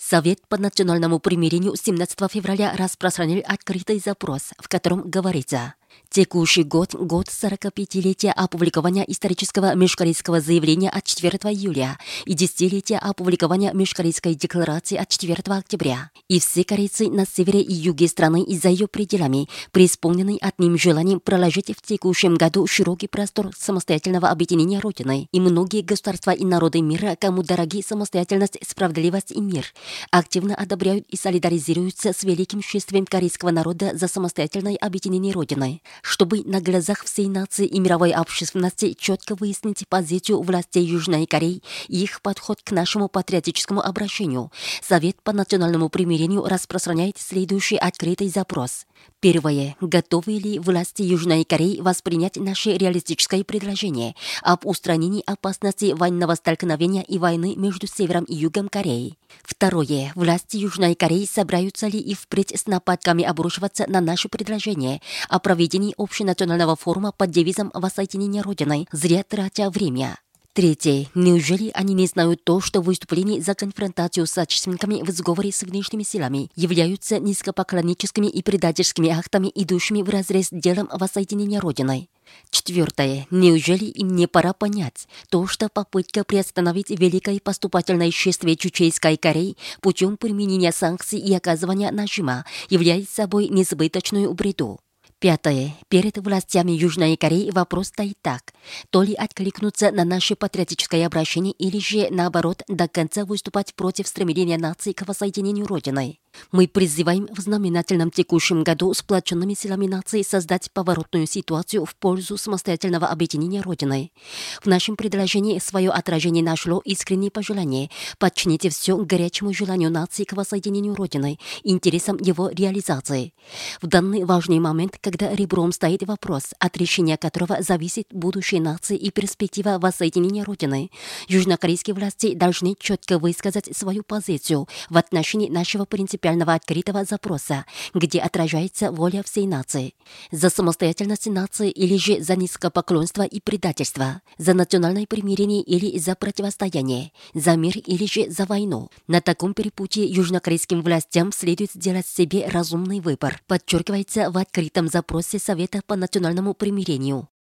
Совет по национальному примирению 17 февраля распространил открытый запрос, в котором говорится: текущий год – год 45-летия опубликования исторического межкорейского заявления от 4 июля и 10-летия опубликования межкорейской декларации от 4 октября. И все корейцы на севере и юге страны и за ее пределами преисполнены одним желанием проложить в текущем году широкий простор самостоятельного объединения Родины. И многие государства и народы мира, кому дороги самостоятельность, справедливость и мир, активно одобряют и солидаризируются с великим шествием корейского народа за самостоятельное объединение Родины. Чтобы на глазах всей нации и мировой общественности четко выяснить позицию властей Южной Кореи и их подход к нашему патриотическому обращению, Совет по национальному примирению распространяет следующий открытый запрос. Первое. Готовы ли власти Южной Кореи воспринять наше реалистическое предложение об устранении опасности военного столкновения и войны между Севером и Югом Кореи? Второе. Власти Южной Кореи собираются ли и впредь с нападками обрушиваться на наше предложение о проведении общенационального форума под девизом «Воссоединение Родины», зря тратя время? Третье. Неужели они не знают то, что выступления за конфронтацию с отечественниками в сговоре с внешними силами являются низкопоклонническими и предательскими актами, идущими вразрез с делом воссоединения Родины? Четвертое. Неужели им не пора понять то, что попытка приостановить великое поступательное шествие Чучейской Кореи путем применения санкций и оказывания нажима является собой несбыточную бреду? Пятое. Перед властями Южной Кореи вопрос стоит так: то ли откликнуться на наше патриотическое обращение, или же, наоборот, до конца выступать против стремления нации к воссоединению Родины. Мы призываем в знаменательном текущем году сплоченными силами нации создать поворотную ситуацию в пользу самостоятельного объединения Родины. В нашем предложении свое отражение нашло искреннее пожелание подчинить все горячему желанию нации к воссоединению Родины, интересам его реализации. В данный важный момент, когда ребром стоит вопрос, от решения которого зависит будущее нации и перспектива воссоединения Родины, южнокорейские власти должны четко высказать свою позицию в отношении нашего принципиального открытого запроса, где отражается воля всей нации. За самостоятельность нации или же за низкопоклонство и предательство, за национальное примирение или за противостояние, за мир или же за войну. На таком перепутье южнокорейским властям следует сделать себе разумный выбор, подчеркивается в открытом запросе Совета по национальному примирению.